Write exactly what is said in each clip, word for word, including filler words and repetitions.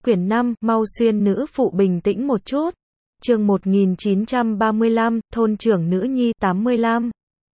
Quyển năm, mau xuyên nữ phụ bình tĩnh một chút. Chương một nghìn chín trăm ba mươi lăm, thôn trưởng nữ nhi, tám mươi lăm.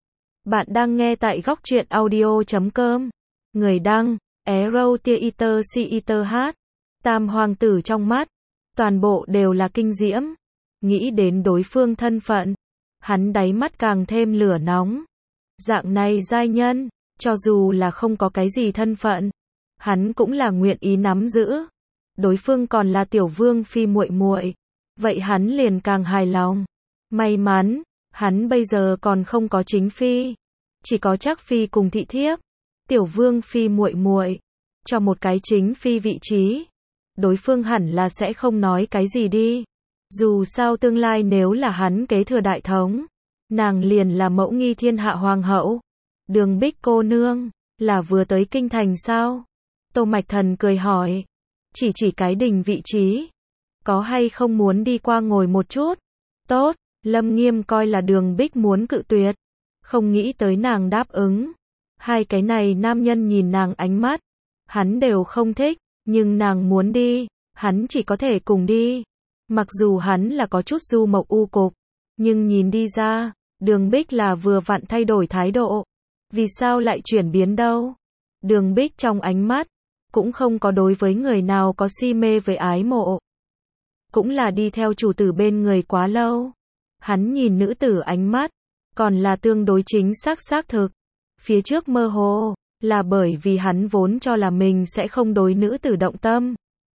Bạn đang nghe tại góc truyện audio chấm com. Người đăng, Arrow Theater Theater hát. Tam hoàng tử trong mắt, toàn bộ đều là kinh diễm. Nghĩ đến đối phương thân phận, hắn đáy mắt càng thêm lửa nóng. Dạng này giai nhân, cho dù là không có cái gì thân phận, hắn cũng là nguyện ý nắm giữ. Đối phương còn là tiểu vương phi muội muội, vậy hắn liền càng hài lòng. May mắn, hắn bây giờ còn không có chính phi, chỉ có trác phi cùng thị thiếp. Tiểu vương phi muội muội, cho một cái chính phi vị trí, đối phương hẳn là sẽ không nói cái gì đi. Dù sao tương lai nếu là hắn kế thừa đại thống, nàng liền là mẫu nghi thiên hạ hoàng hậu. Đường Bích cô nương, là vừa tới kinh thành sao? Tô Mạch Thần cười hỏi. Chỉ chỉ cái đình vị trí, có hay không muốn đi qua ngồi một chút? Tốt, Lâm Nghiêm coi là Đường Bích muốn cự tuyệt, không nghĩ tới nàng đáp ứng. Hai cái này nam nhân nhìn nàng ánh mắt, hắn đều không thích, nhưng nàng muốn đi, hắn chỉ có thể cùng đi. Mặc dù hắn là có chút du mộc u cục, nhưng nhìn đi ra, Đường Bích là vừa vặn thay đổi thái độ. Vì sao lại chuyển biến đâu? Đường Bích trong ánh mắt, cũng không có đối với người nào có si mê với ái mộ. Cũng là đi theo chủ tử bên người quá lâu. Hắn nhìn nữ tử ánh mắt, còn là tương đối chính xác xác thực. Phía trước mơ hồ, là bởi vì hắn vốn cho là mình sẽ không đối nữ tử động tâm.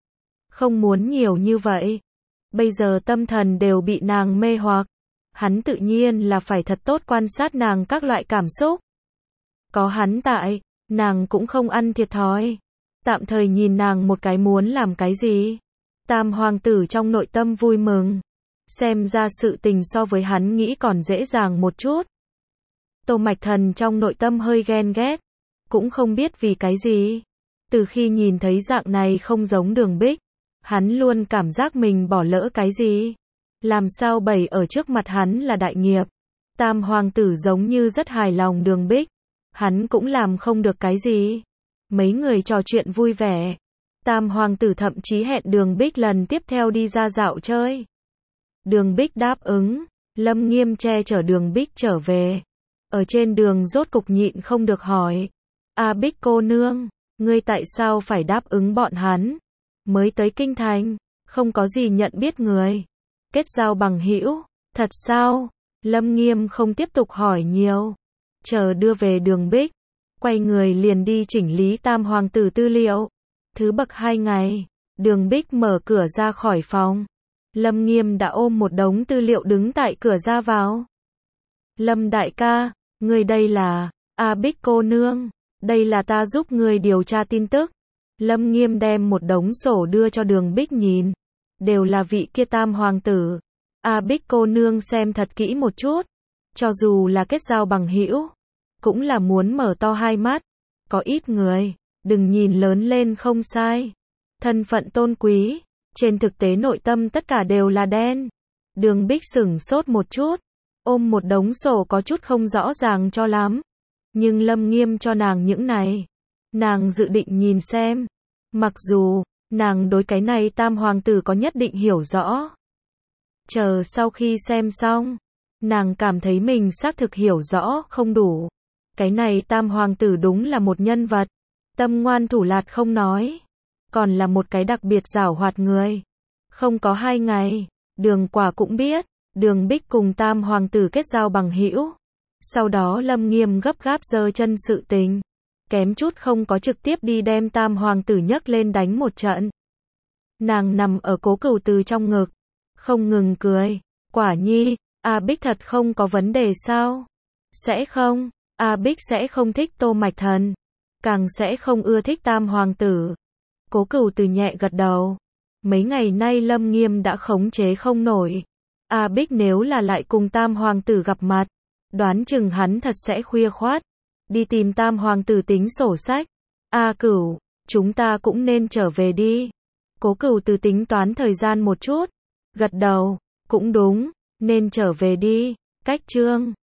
Không muốn nhiều như vậy. Bây giờ tâm thần đều bị nàng mê hoặc. Hắn tự nhiên là phải thật tốt quan sát nàng các loại cảm xúc. Có hắn tại, nàng cũng không ăn thiệt thòi. Tạm thời nhìn nàng một cái muốn làm cái gì. Tam hoàng tử trong nội tâm vui mừng. Xem ra sự tình so với hắn nghĩ còn dễ dàng một chút. Tô Mạch Thần trong nội tâm hơi ghen ghét. Cũng không biết vì cái gì. Từ khi nhìn thấy dạng này không giống Đường Bích, hắn luôn cảm giác mình bỏ lỡ cái gì. Làm sao bày ở trước mặt hắn là đại nghiệp. Tam hoàng tử giống như rất hài lòng Đường Bích. Hắn cũng làm không được cái gì. Mấy người trò chuyện vui vẻ. Tam hoàng tử thậm chí hẹn Đường Bích lần tiếp theo đi ra dạo chơi. Đường Bích đáp ứng. Lâm Nghiêm che chở Đường Bích trở về. Ở trên đường rốt cục nhịn không được hỏi. A Bích cô nương, ngươi tại sao phải đáp ứng bọn hắn? Mới tới kinh thành, không có gì nhận biết người. Kết giao bằng hữu, thật sao? Lâm Nghiêm không tiếp tục hỏi nhiều. Chờ đưa về Đường Bích, quay người liền đi chỉnh lý tam hoàng tử tư liệu. Thứ bậc hai ngày, Đường Bích mở cửa ra khỏi phòng. Lâm Nghiêm đã ôm một đống tư liệu đứng tại cửa ra vào. Lâm đại ca, người đây là, A Bích cô nương, đây là ta giúp người điều tra tin tức. Lâm Nghiêm đem một đống sổ đưa cho Đường Bích nhìn. Đều là vị kia tam hoàng tử. A Bích cô nương xem thật kỹ một chút. Cho dù là kết giao bằng hữu, cũng là muốn mở to hai mắt. Có ít người, đừng nhìn lớn lên không sai. Thân phận tôn quý, trên thực tế nội tâm tất cả đều là đen. Đường Bích sửng sốt một chút, ôm một đống sổ có chút không rõ ràng cho lắm. Nhưng Lâm Nghiêm cho nàng những này, nàng dự định nhìn xem. Mặc dù, nàng đối cái này tam hoàng tử có nhất định hiểu rõ. Chờ sau khi xem xong, nàng cảm thấy mình xác thực hiểu rõ không đủ. Cái này tam hoàng tử đúng là một nhân vật. Tâm ngoan thủ lạt không nói. Còn là một cái đặc biệt giảo hoạt người. Không có hai ngày, Đường Quả cũng biết. Đường Bích cùng tam hoàng tử kết giao bằng hữu. Sau đó Lâm Nghiêm gấp gáp giơ chân sự tình. Kém chút không có trực tiếp đi đem tam hoàng tử nhấc lên đánh một trận. Nàng nằm ở Cố Cửu Từ trong ngực. Không ngừng cười. Quả nhi, A Bích thật không có vấn đề sao? Sẽ không, A Bích sẽ không thích Tô Mạch Thần. Càng sẽ không ưa thích tam hoàng tử. Cố Cửu Từ nhẹ gật đầu. Mấy ngày nay Lâm Nghiêm đã khống chế không nổi. A Bích nếu là lại cùng tam hoàng tử gặp mặt, đoán chừng hắn thật sẽ khuya khoát. Đi tìm tam hoàng tử tính sổ sách. A Cửu, chúng ta cũng nên trở về đi. Cố Cửu Từ tính toán thời gian một chút. Gật đầu, cũng đúng, nên trở về đi. Cách chương